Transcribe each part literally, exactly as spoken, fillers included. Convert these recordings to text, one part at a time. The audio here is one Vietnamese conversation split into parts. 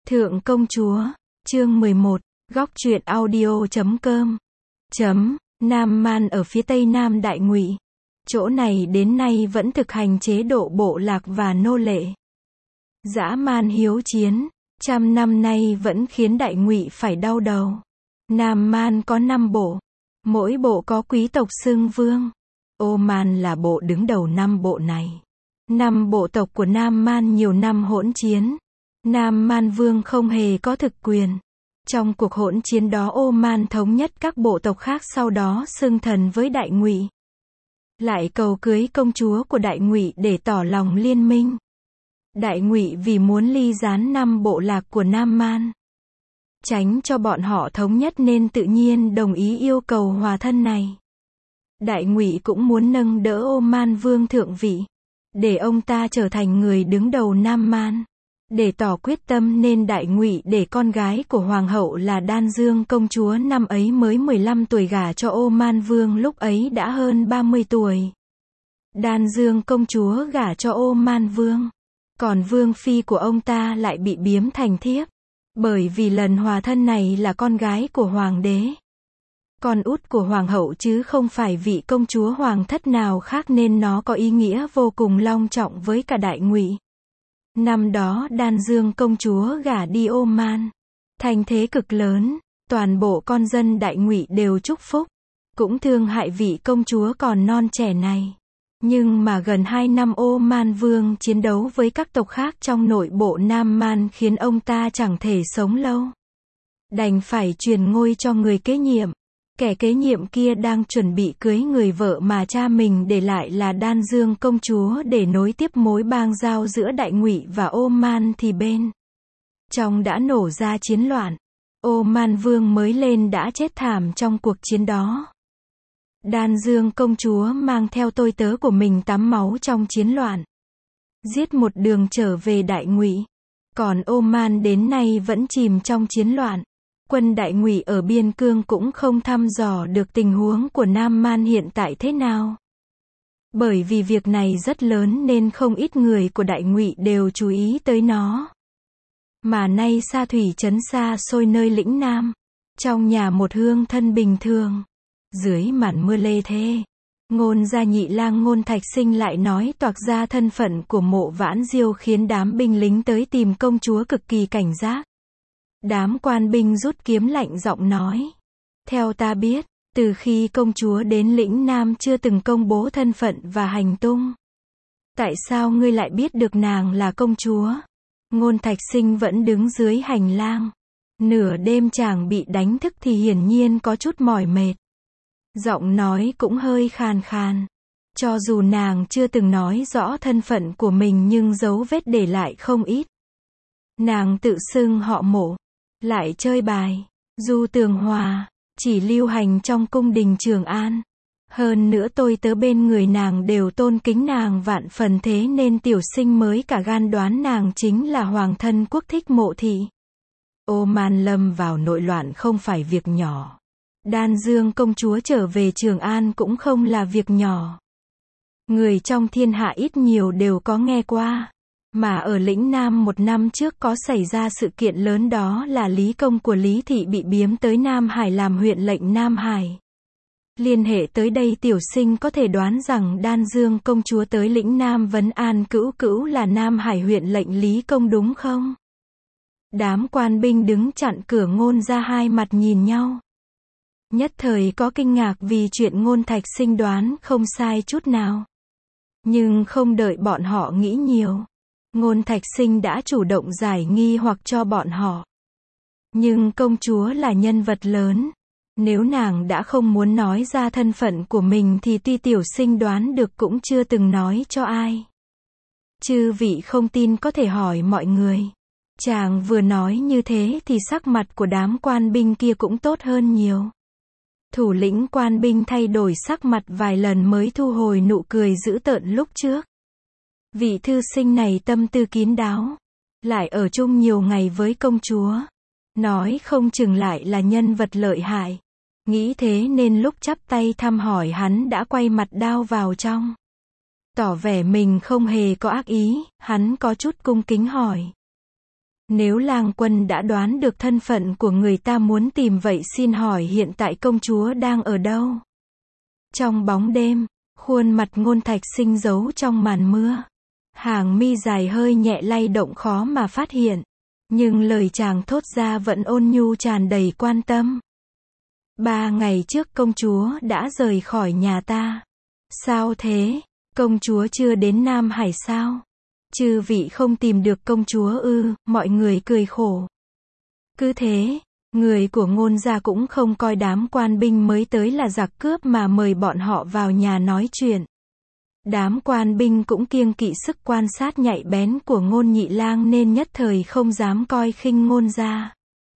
Thượng công chúa, chương mười một, góc truyện audio chấm com. Chấm, Nam Man ở phía tây nam Đại Ngụy. Chỗ này đến nay vẫn thực hành chế độ bộ lạc và nô lệ. Dã man hiếu chiến, trăm năm nay vẫn khiến Đại Ngụy phải đau đầu. Nam Man có năm bộ, mỗi bộ có quý tộc xưng vương. Ô Man là bộ đứng đầu năm bộ này. Năm bộ tộc của Nam Man nhiều năm hỗn chiến. Nam Man vương không hề có thực quyền. Trong cuộc hỗn chiến đó Ô Man thống nhất các bộ tộc khác, sau đó xưng thần với Đại Ngụy. Lại cầu cưới công chúa của Đại Ngụy để tỏ lòng liên minh. Đại Ngụy vì muốn ly gián năm bộ lạc của Nam Man, tránh cho bọn họ thống nhất nên tự nhiên đồng ý yêu cầu hòa thân này. Đại Ngụy cũng muốn nâng đỡ Ô Man vương thượng vị, để ông ta trở thành người đứng đầu Nam Man. Để tỏ quyết tâm nên Đại Ngụy để con gái của hoàng hậu là Đan Dương công chúa năm ấy mới mười lăm tuổi gả cho Ô Man vương lúc ấy đã hơn ba mươi tuổi. Đan Dương công chúa gả cho Ô Man vương, còn vương phi của ông ta lại bị biếm thành thiếp. Bởi vì lần hòa thân này là con gái của hoàng đế, con út của hoàng hậu chứ không phải vị công chúa hoàng thất nào khác, nên nó có ý nghĩa vô cùng long trọng với cả Đại Ngụy. Năm đó Đan Dương công chúa gả đi Ô Man, thành thế cực lớn, toàn bộ con dân Đại Ngụy đều chúc phúc, cũng thương hại vị công chúa còn non trẻ này. Nhưng mà gần hai năm Ô Man vương chiến đấu với các tộc khác trong nội bộ Nam Man khiến ông ta chẳng thể sống lâu. Đành phải truyền ngôi cho người kế nhiệm. Kẻ kế nhiệm kia đang chuẩn bị cưới người vợ mà cha mình để lại là Đan Dương công chúa để nối tiếp mối bang giao giữa Đại Ngụy và Ô Man thì bên trong đã nổ ra chiến loạn. Ô Man vương mới lên đã chết thảm trong cuộc chiến đó. Đan Dương công chúa mang theo tôi tớ của mình tắm máu trong chiến loạn, giết một đường trở về Đại Ngụy. Còn Ô Man đến nay vẫn chìm trong chiến loạn. Quân Đại Ngụy ở biên cương cũng không thăm dò được tình huống của Nam Man hiện tại thế nào. Bởi vì việc này rất lớn nên không ít người của Đại Ngụy đều chú ý tới nó. Mà nay Sa Thủy trấn xa xôi nơi lĩnh Nam, trong nhà một hương thân bình thường, dưới màn mưa lê thê, Ngôn gia nhị lang Ngôn Thạch Sinh lại nói toạc ra thân phận của Mộ Vãn Diêu, khiến đám binh lính tới tìm công chúa cực kỳ cảnh giác. Đám quan binh rút kiếm lạnh giọng nói: theo ta biết, từ khi công chúa đến lĩnh Nam chưa từng công bố thân phận và hành tung. Tại sao ngươi lại biết được nàng là công chúa? Ngôn Thạch Sinh vẫn đứng dưới hành lang. Nửa đêm chàng bị đánh thức thì hiển nhiên có chút mỏi mệt. Giọng nói cũng hơi khàn khàn. Cho dù nàng chưa từng nói rõ thân phận của mình nhưng dấu vết để lại không ít. Nàng tự xưng họ Mộ, lại chơi bài, du tường hòa, chỉ lưu hành trong cung đình Trường An. Hơn nữa tôi tớ bên người nàng đều tôn kính nàng vạn phần, thế nên tiểu sinh mới cả gan đoán nàng chính là hoàng thân quốc thích Mộ thị. Ô Man lâm vào nội loạn không phải việc nhỏ. Đan Dương công chúa trở về Trường An cũng không là việc nhỏ. Người trong thiên hạ ít nhiều đều có nghe qua. Mà ở lĩnh Nam một năm trước có xảy ra sự kiện lớn, đó là Lý công của Lý thị bị biếm tới Nam Hải làm huyện lệnh Nam Hải. Liên hệ tới đây tiểu sinh có thể đoán rằng Đan Dương công chúa tới lĩnh Nam vấn an cữu cữu là Nam Hải huyện lệnh Lý công đúng không? Đám quan binh đứng chặn cửa Ngôn ra hai mặt nhìn nhau. Nhất thời có kinh ngạc vì chuyện Ngôn Thạch Sinh đoán không sai chút nào. Nhưng không đợi bọn họ nghĩ nhiều, Ngôn Thạch Sinh đã chủ động giải nghi hoặc cho bọn họ. Nhưng công chúa là nhân vật lớn, nếu nàng đã không muốn nói ra thân phận của mình thì tuy tiểu sinh đoán được cũng chưa từng nói cho ai. Chư vị không tin có thể hỏi mọi người. Chàng vừa nói như thế thì sắc mặt của đám quan binh kia cũng tốt hơn nhiều. Thủ lĩnh quan binh thay đổi sắc mặt vài lần mới thu hồi nụ cười dữ tợn lúc trước. Vị thư sinh này tâm tư kín đáo, lại ở chung nhiều ngày với công chúa, nói không chừng lại là nhân vật lợi hại. Nghĩ thế nên lúc chắp tay thăm hỏi hắn đã quay mặt đao vào trong, tỏ vẻ mình không hề có ác ý. Hắn có chút cung kính hỏi: Nếu Lang Quân đã đoán được thân phận của người ta muốn tìm vậy xin hỏi hiện tại công chúa đang ở đâu? Trong bóng đêm, khuôn mặt Ngôn Thạch Sinh giấu trong màn mưa. Hàng mi dài hơi nhẹ lay động khó mà phát hiện. Nhưng lời chàng thốt ra vẫn ôn nhu tràn đầy quan tâm. Ba ngày trước công chúa đã rời khỏi nhà ta. Sao thế? Công chúa chưa đến Nam Hải sao? Chư vị không tìm được công chúa ư? Mọi người cười khổ. Cứ thế, người của Ngôn gia cũng không coi đám quan binh mới tới là giặc cướp mà mời bọn họ vào nhà nói chuyện. Đám quan binh cũng kiêng kỵ sức quan sát nhạy bén của Ngôn Nhị Lang nên nhất thời không dám coi khinh Ngôn gia.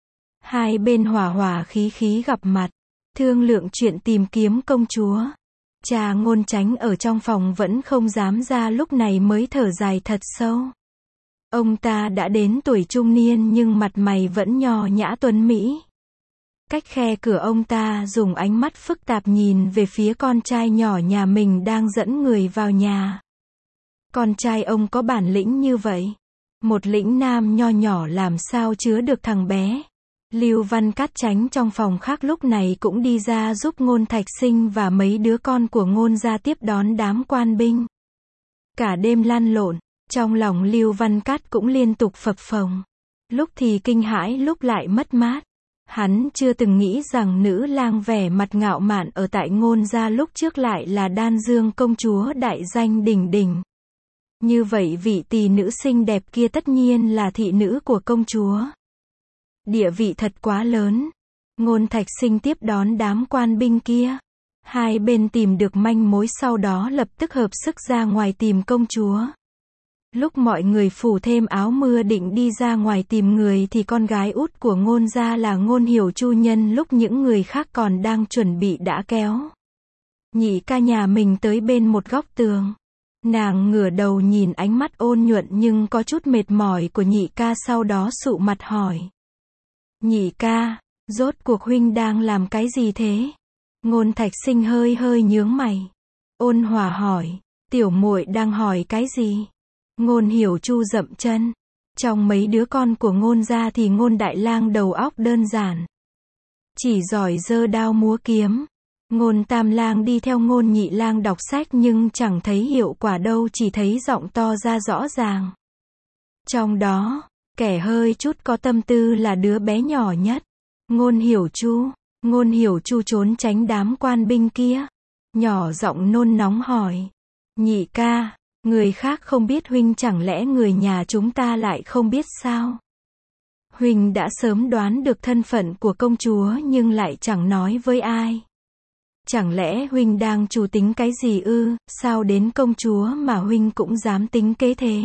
Hai bên hòa hòa khí khí gặp mặt, thương lượng chuyện tìm kiếm công chúa. Cha Ngôn Chánh ở trong phòng vẫn không dám ra lúc này mới thở dài thật sâu. Ông ta đã đến tuổi trung niên nhưng mặt mày vẫn nho nhã tuấn mỹ. Cách khe cửa ông ta dùng ánh mắt phức tạp nhìn về phía con trai nhỏ nhà mình đang dẫn người vào nhà. Con trai ông có bản lĩnh như vậy. Một lĩnh nam nho nhỏ làm sao chứa được thằng bé. Lưu Văn Cát tránh trong phòng khác lúc này cũng đi ra giúp Ngôn Thạch Sinh và mấy đứa con của Ngôn gia tiếp đón đám quan binh. Cả đêm lăn lộn, trong lòng Lưu Văn Cát cũng liên tục phập phồng. Lúc thì kinh hãi lúc lại mất mát. Hắn chưa từng nghĩ rằng nữ lang vẻ mặt ngạo mạn ở tại Ngôn gia lúc trước lại là Đan Dương công chúa đại danh đỉnh đỉnh. Như vậy vị tỳ nữ xinh đẹp kia tất nhiên là thị nữ của công chúa. Địa vị thật quá lớn. Ngôn Thạch Sinh tiếp đón đám quan binh kia. Hai bên tìm được manh mối sau đó lập tức hợp sức ra ngoài tìm công chúa. Lúc mọi người phủ thêm áo mưa định đi ra ngoài tìm người thì con gái út của Ngôn gia là Ngôn Hiểu Chu nhân lúc những người khác còn đang chuẩn bị đã kéo Nhị ca nhà mình tới bên một góc tường. Nàng ngửa đầu nhìn ánh mắt ôn nhuận nhưng có chút mệt mỏi của nhị ca sau đó sụ mặt hỏi. Nhị ca, rốt cuộc huynh đang làm cái gì thế? Ngôn Thạch Sinh hơi hơi nhướng mày. Ôn hòa hỏi, tiểu muội đang hỏi cái gì? Ngôn Hiểu Chu dậm chân. Trong mấy đứa con của Ngôn gia thì Ngôn Đại Lang đầu óc đơn giản. Chỉ giỏi giơ đao múa kiếm. Ngôn Tam Lang đi theo Ngôn Nhị Lang đọc sách nhưng chẳng thấy hiệu quả đâu, chỉ thấy giọng to ra rõ ràng. Trong đó, kẻ hơi chút có tâm tư là đứa bé nhỏ nhất. Ngôn Hiểu Chu. Ngôn Hiểu Chu trốn tránh đám quan binh kia. Nhỏ giọng nôn nóng hỏi. Nhị ca, người khác không biết huynh chẳng lẽ người nhà chúng ta lại không biết sao? Huynh đã sớm đoán được thân phận của công chúa nhưng lại chẳng nói với ai. Chẳng lẽ huynh đang chủ tính cái gì ư? Sao đến công chúa mà huynh cũng dám tính kế thế?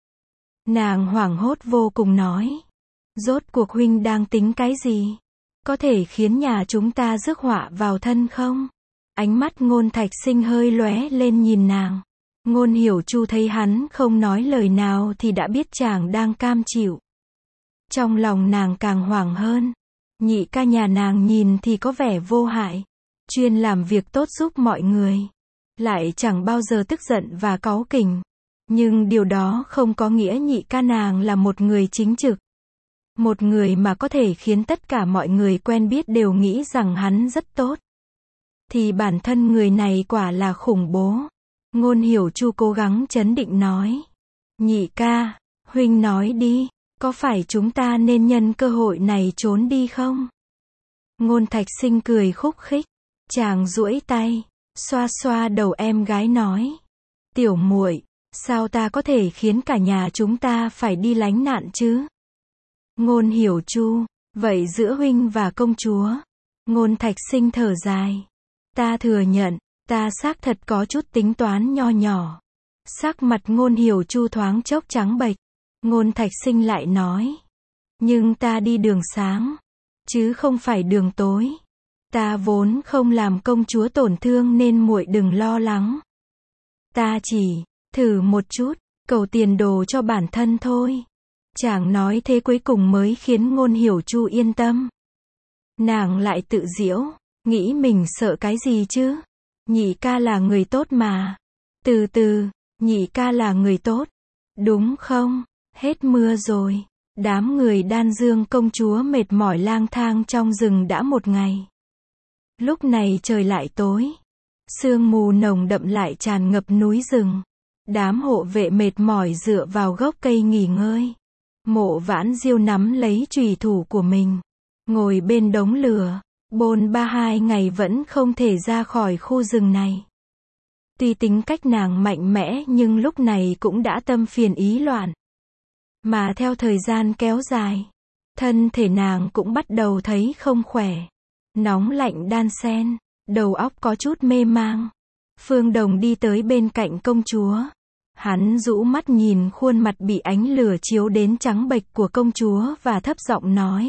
Nàng hoảng hốt vô cùng nói. Rốt cuộc huynh đang tính cái gì? Có thể khiến nhà chúng ta rước họa vào thân không? Ánh mắt Ngôn Thạch Sinh hơi lóe lên nhìn nàng. Ngôn Hiểu Chu thấy hắn không nói lời nào thì đã biết chàng đang cam chịu. Trong lòng nàng càng hoảng hơn. Nhị ca nhà nàng nhìn thì có vẻ vô hại, chuyên làm việc tốt giúp mọi người, lại chẳng bao giờ tức giận và cáu kỉnh. Nhưng điều đó không có nghĩa nhị ca nàng là một người chính trực. Một người mà có thể khiến tất cả mọi người quen biết đều nghĩ rằng hắn rất tốt. Thì bản thân người này quả là khủng bố. Ngôn Hiểu Chu cố gắng trấn định nói. Nhị ca, huynh nói đi, có phải chúng ta nên nhân cơ hội này trốn đi không? Ngôn Thạch Sinh cười khúc khích. Chàng duỗi tay, xoa xoa đầu em gái nói. Tiểu muội, sao ta có thể khiến cả nhà chúng ta phải đi lánh nạn chứ? Ngôn Hiểu Chu, vậy giữa huynh và công chúa? Ngôn Thạch Sinh thở dài. Ta thừa nhận, ta xác thật có chút tính toán nho nhỏ. Sắc mặt Ngôn Hiểu Chu thoáng chốc trắng bệch. Ngôn Thạch Sinh lại nói. Nhưng ta đi đường sáng, chứ không phải đường tối. Ta vốn không làm công chúa tổn thương nên muội đừng lo lắng. Ta chỉ thử một chút, cầu tiền đồ cho bản thân thôi. Chàng nói thế cuối cùng mới khiến Ngôn Hiểu Chu yên tâm. Nàng lại tự giễu, nghĩ mình sợ cái gì chứ? Nhị ca là người tốt mà. Từ từ, nhị ca là người tốt, đúng không? Hết mưa rồi, Đám người Đan Dương công chúa mệt mỏi lang thang trong rừng đã một ngày. Lúc này trời lại tối. Sương mù nồng đậm lại tràn ngập núi rừng. Đám hộ vệ mệt mỏi dựa vào gốc cây nghỉ ngơi. Mộ Vãn Diêu nắm lấy chùy thủ của mình. Ngồi bên đống lửa. Bôn ba hai ngày vẫn không thể ra khỏi khu rừng này. Tuy tính cách nàng mạnh mẽ nhưng lúc này cũng đã tâm phiền ý loạn. Mà theo thời gian kéo dài, thân thể nàng cũng bắt đầu thấy không khỏe. Nóng lạnh đan xen, đầu óc có chút mê mang. Phương Đồng đi tới bên cạnh công chúa. Hắn rũ mắt nhìn khuôn mặt bị ánh lửa chiếu đến trắng bệch của công chúa và thấp giọng nói.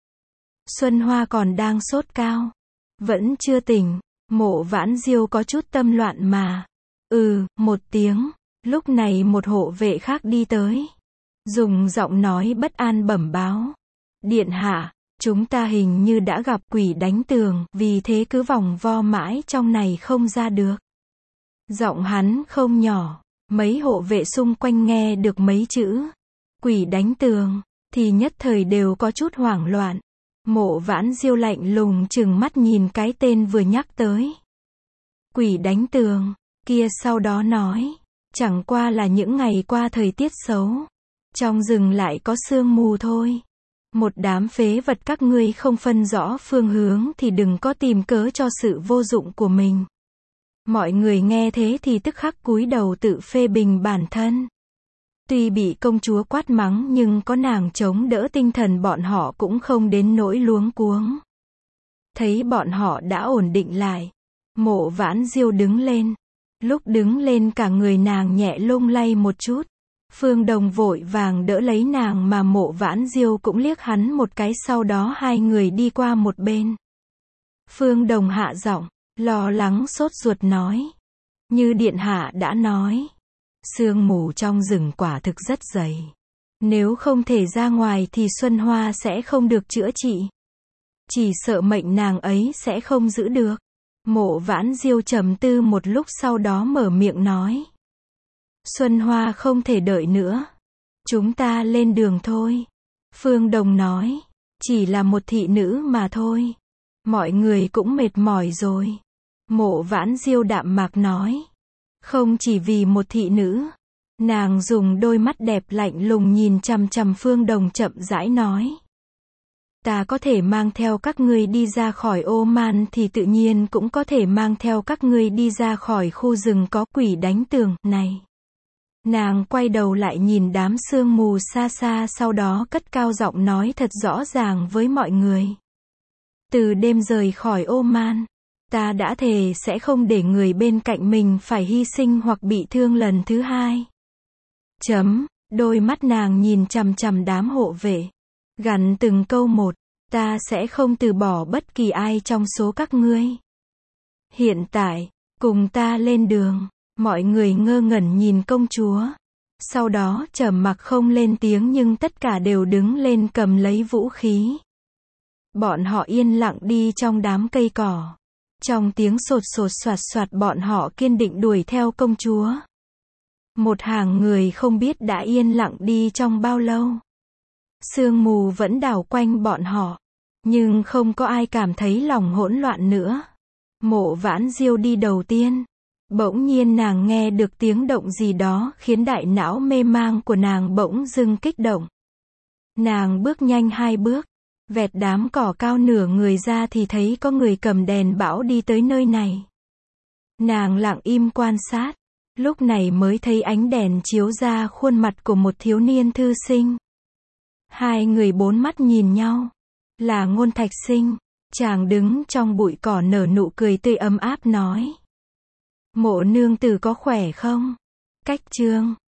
Xuân Hoa còn đang sốt cao. Vẫn chưa tỉnh. Mộ Vãn Diêu có chút tâm loạn mà. Ừ, một tiếng. Lúc này một hộ vệ khác đi tới. Dùng giọng nói bất an bẩm báo. Điện hạ, chúng ta hình như đã gặp quỷ đánh tường, vì thế cứ vòng vo mãi trong này không ra được. Giọng hắn không nhỏ. Mấy hộ vệ xung quanh nghe được mấy chữ quỷ đánh tường, thì nhất thời đều có chút hoảng loạn. Mộ Vãn Diêu lạnh lùng trừng mắt nhìn cái tên vừa nhắc tới. Quỷ đánh tường, kia sau đó nói. Chẳng qua là những ngày qua thời tiết xấu. Trong rừng lại có sương mù thôi. Một đám phế vật các ngươi không phân rõ phương hướng thì đừng có tìm cớ cho sự vô dụng của mình. Mọi người nghe thế thì tức khắc cúi đầu tự phê bình bản thân. Tuy bị công chúa quát mắng nhưng có nàng chống đỡ tinh thần bọn họ cũng không đến nỗi luống cuống. Thấy bọn họ đã ổn định lại. Mộ Vãn Diêu đứng lên. Lúc đứng lên cả người nàng nhẹ lung lay một chút. Phương Đồng vội vàng đỡ lấy nàng mà Mộ Vãn Diêu cũng liếc hắn một cái, sau đó hai người đi qua một bên. Phương Đồng hạ giọng, lo lắng sốt ruột nói. Như điện hạ đã nói. Sương mù trong rừng quả thực rất dày. Nếu không thể ra ngoài thì Xuân Hoa sẽ không được chữa trị. Chỉ sợ mệnh nàng ấy sẽ không giữ được. Mộ Vãn Diêu trầm tư một lúc sau đó mở miệng nói. Xuân Hoa không thể đợi nữa. Chúng ta lên đường thôi. Phương Đồng nói. Chỉ là một thị nữ mà thôi. Mọi người cũng mệt mỏi rồi. Mộ Vãn Diêu đạm mạc nói. Không chỉ vì một thị nữ. Nàng dùng đôi mắt đẹp lạnh lùng nhìn chằm chằm Phương Đồng chậm rãi nói. Ta có thể mang theo các ngươi đi ra khỏi Ô Man thì tự nhiên cũng có thể mang theo các ngươi đi ra khỏi khu rừng có quỷ đánh tường này. Nàng quay đầu lại nhìn đám sương mù xa xa, sau đó cất cao giọng nói thật rõ ràng với mọi người. Từ đêm rời khỏi Ô Man, ta đã thề sẽ không để người bên cạnh mình phải hy sinh hoặc bị thương lần thứ hai. Chấm, đôi mắt nàng nhìn chằm chằm đám hộ vệ. Gằn từng câu một, ta sẽ không từ bỏ bất kỳ ai trong số các ngươi. Hiện tại, cùng ta lên đường. Mọi người ngơ ngẩn nhìn công chúa. Sau đó trầm mặc không lên tiếng nhưng tất cả đều đứng lên cầm lấy vũ khí. Bọn họ yên lặng đi trong đám cây cỏ. Trong tiếng sột sột soạt soạt bọn họ kiên định đuổi theo công chúa. Một hàng người không biết đã yên lặng đi trong bao lâu. Sương mù vẫn đảo quanh bọn họ. Nhưng không có ai cảm thấy lòng hỗn loạn nữa. Mộ Vãn Diêu đi đầu tiên. Bỗng nhiên nàng nghe được tiếng động gì đó khiến đại não mê mang của nàng bỗng dưng kích động. Nàng bước nhanh hai bước. Vẹt đám cỏ cao nửa người ra thì thấy có người cầm đèn bão đi tới nơi này. Nàng lặng im quan sát. Lúc này mới thấy ánh đèn chiếu ra khuôn mặt của một thiếu niên thư sinh. Hai người bốn mắt nhìn nhau. Là Ngôn Thạch Sinh. Chàng đứng trong bụi cỏ nở nụ cười tươi ấm áp nói. Mộ nương tử có khỏe không? Cách chương